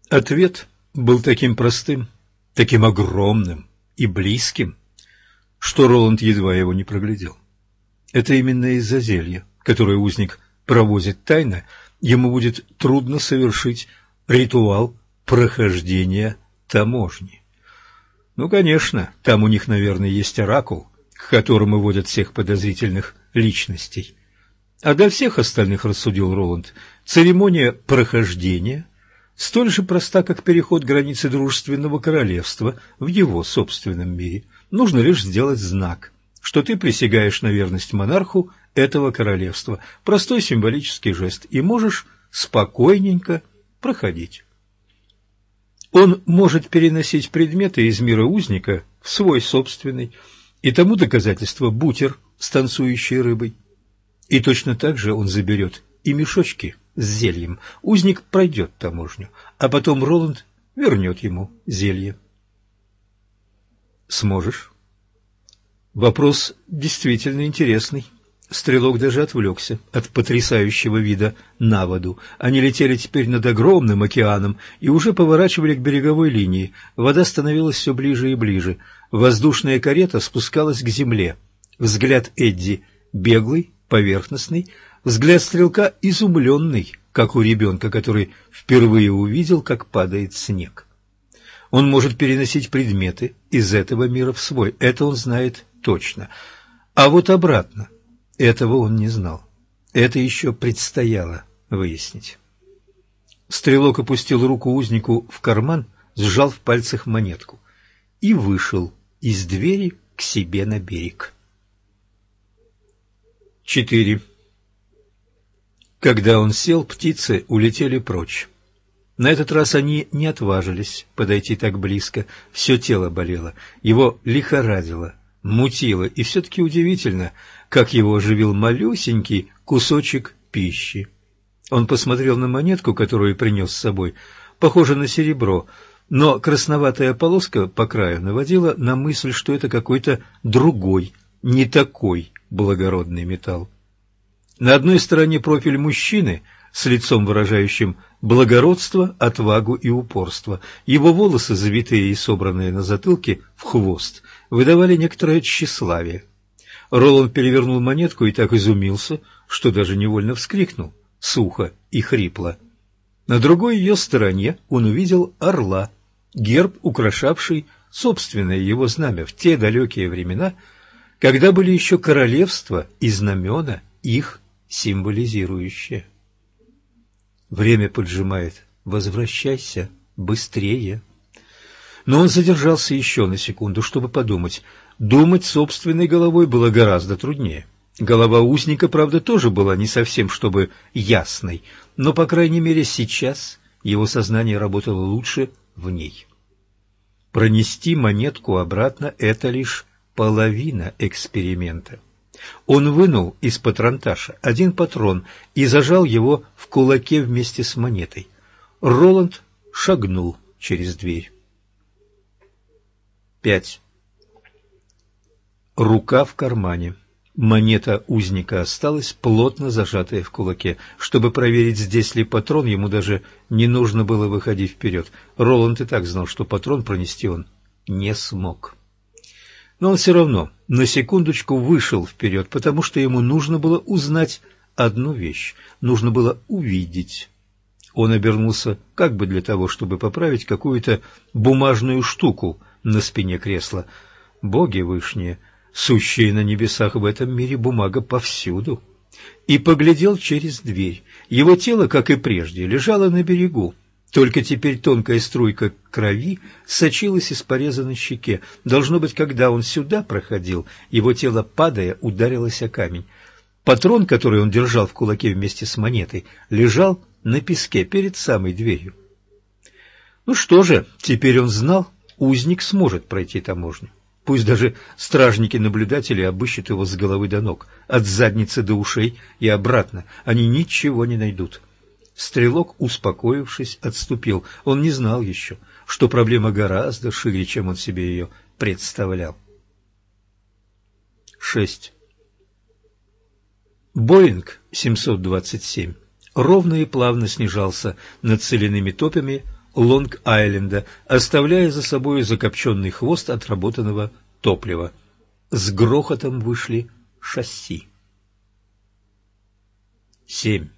Ответ был таким простым, таким огромным и близким, что Роланд едва его не проглядел. Это именно из-за зелья, которое узник провозит тайно, ему будет трудно совершить ритуал прохождения таможни. Ну, конечно, там у них, наверное, есть оракул, к которому водят всех подозрительных личностей. А для всех остальных, рассудил Роланд, церемония прохождения столь же проста, как переход границы дружественного королевства в его собственном мире. Нужно лишь сделать знак, что ты присягаешь на верность монарху этого королевства. Простой символический жест, и можешь спокойненько проходить. Он может переносить предметы из мира узника в свой собственный, и тому доказательство бутер с танцующей рыбой. И точно так же он заберет и мешочки с зельем. Узник пройдет таможню, а потом Роланд вернет ему зелье. Сможешь? Вопрос действительно интересный. Стрелок даже отвлекся от потрясающего вида на воду. Они летели теперь над огромным океаном и уже поворачивали к береговой линии. Вода становилась все ближе и ближе. Воздушная карета спускалась к земле. Взгляд Эдди беглый, поверхностный, взгляд стрелка изумленный, как у ребенка, который впервые увидел, как падает снег. Он может переносить предметы из этого мира в свой, это он знает точно. А вот обратно этого он не знал. Это еще предстояло выяснить. Стрелок опустил руку узнику в карман, сжал в пальцах монетку и вышел из двери к себе на берег. 4. Когда он сел, птицы улетели прочь. На этот раз они не отважились подойти так близко. Все тело болело, его лихорадило, мутило, и все-таки удивительно, как его оживил малюсенький кусочек пищи. Он посмотрел на монетку, которую принес с собой, похоже на серебро, но красноватая полоска по краю наводила на мысль, что это какой-то другой, не такой благородный металл. На одной стороне профиль мужчины с лицом, выражающим благородство, отвагу и упорство. Его волосы, завитые и собранные на затылке в хвост, выдавали некоторое тщеславие. Роланд перевернул монетку и так изумился, что даже невольно вскрикнул, сухо и хрипло. На другой ее стороне он увидел орла, герб, украшавший собственное его знамя в те далекие времена, когда были еще королевства и знамена, их символизирующие. Время поджимает. Возвращайся быстрее. Но он задержался еще на секунду, чтобы подумать. Думать собственной головой было гораздо труднее. Голова узника, правда, тоже была не совсем чтобы ясной, но, по крайней мере, сейчас его сознание работало лучше в ней. Пронести монетку обратно – это лишь половина эксперимента. Он вынул из патронташа один патрон и зажал его в кулаке вместе с монетой. Роланд шагнул через дверь. 5. Рука в кармане. Монета узника осталась плотно зажатая в кулаке. Чтобы проверить, здесь ли патрон, ему даже не нужно было выходить вперед. Роланд и так знал, что патрон пронести он не смог. Но он все равно на секундочку вышел вперед, потому что ему нужно было узнать одну вещь. Нужно было увидеть. Он обернулся как бы для того, чтобы поправить какую-то бумажную штуку на спине кресла. Боги вышние, сущие на небесах, в этом мире бумага повсюду. И поглядел через дверь. Его тело, как и прежде, лежало на берегу. Только теперь тонкая струйка крови сочилась из пореза на щеке. Должно быть, когда он сюда проходил, его тело, падая, ударилось о камень. Патрон, который он держал в кулаке вместе с монетой, лежал на песке перед самой дверью. Ну что же, теперь он знал, узник сможет пройти таможню. Пусть даже стражники-наблюдатели обыщут его с головы до ног, от задницы до ушей и обратно, они ничего не найдут. Стрелок, успокоившись, отступил. Он не знал еще, что проблема гораздо шире, чем он себе ее представлял. 6. Боинг 727 ровно и плавно снижался над соляными топями Лонг-Айленда, оставляя за собой закопченный хвост отработанного топлива. С грохотом вышли шасси. 7.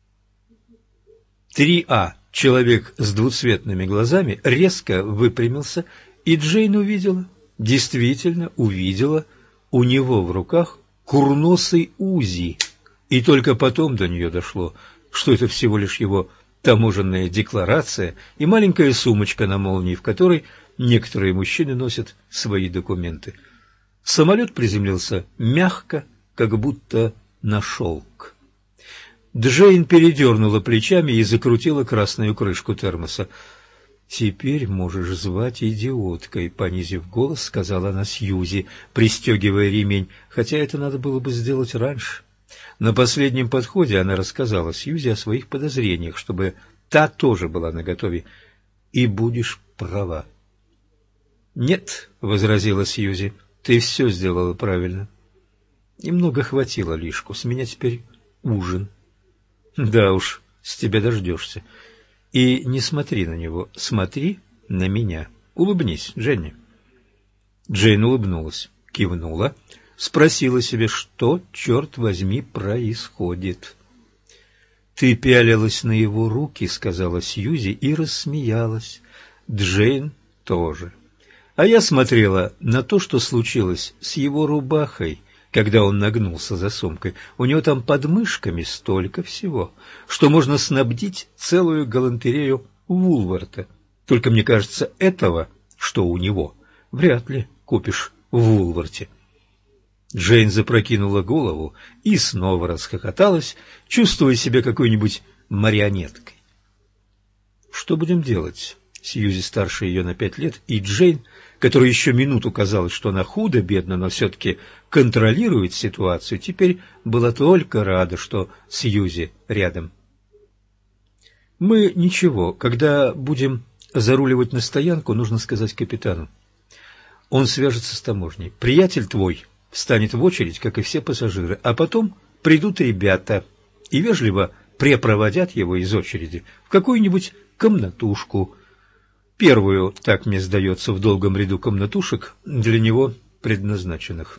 3А, человек с двуцветными глазами, резко выпрямился, и Джейн увидела, действительно увидела, у него в руках курносый Узи, и только потом до нее дошло, что это всего лишь его таможенная декларация и маленькая сумочка на молнии, в которой некоторые мужчины носят свои документы. Самолет приземлился мягко, как будто на шелк. Джейн передернула плечами и закрутила красную крышку термоса. «Теперь можешь звать идиоткой», — понизив голос, сказала она Сьюзи, пристегивая ремень, хотя это надо было бы сделать раньше. На последнем подходе она рассказала Сьюзи о своих подозрениях, чтобы та тоже была наготове. «И будешь права». «Нет», — возразила Сьюзи, — «ты все сделала правильно. Немного хватило лишку, с меня теперь ужин». «Да уж, с тебя дождешься. И не смотри на него, смотри на меня. Улыбнись, Дженни». Джейн улыбнулась, кивнула, спросила себе, что, черт возьми, происходит. «Ты пялилась на его руки», — сказала Сьюзи и рассмеялась. Джейн тоже. «А я смотрела на то, что случилось с его рубахой, когда он нагнулся за сумкой. У него там под мышками столько всего, что можно снабдить целую галантерею Вулварта. Только, мне кажется, этого, что у него, вряд ли купишь в Вулварте». Джейн запрокинула голову и снова расхохоталась, чувствуя себя какой-нибудь марионеткой. «Что будем делать?» Сьюзи старше ее на 5 лет, и Джейн, которой еще минуту казалось, что она худо-бедно, но все-таки контролирует ситуацию, теперь была только рада, что Сьюзи рядом. «Мы ничего. Когда будем заруливать на стоянку, нужно сказать капитану. Он свяжется с таможней. Приятель твой встанет в очередь, как и все пассажиры, а потом придут ребята и вежливо препроводят его из очереди в какую-нибудь комнатушку. Первую, так мне сдается, в долгом ряду комнатушек, для него предназначенных».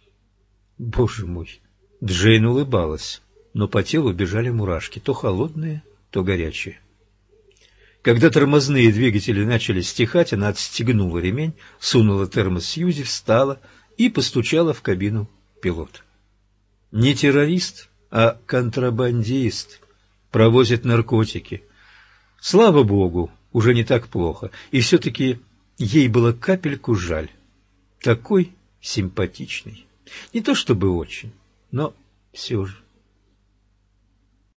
Боже мой! Джейн улыбалась, но по телу бежали мурашки, то холодные, то горячие. Когда тормозные двигатели начали стихать, она отстегнула ремень, сунула термос Сьюзи, встала и постучала в кабину пилота. Не террорист, а контрабандист. Провозит наркотики. Слава богу, уже не так плохо. И все-таки ей было капельку жаль. Такой симпатичный. Не то чтобы очень, но все же.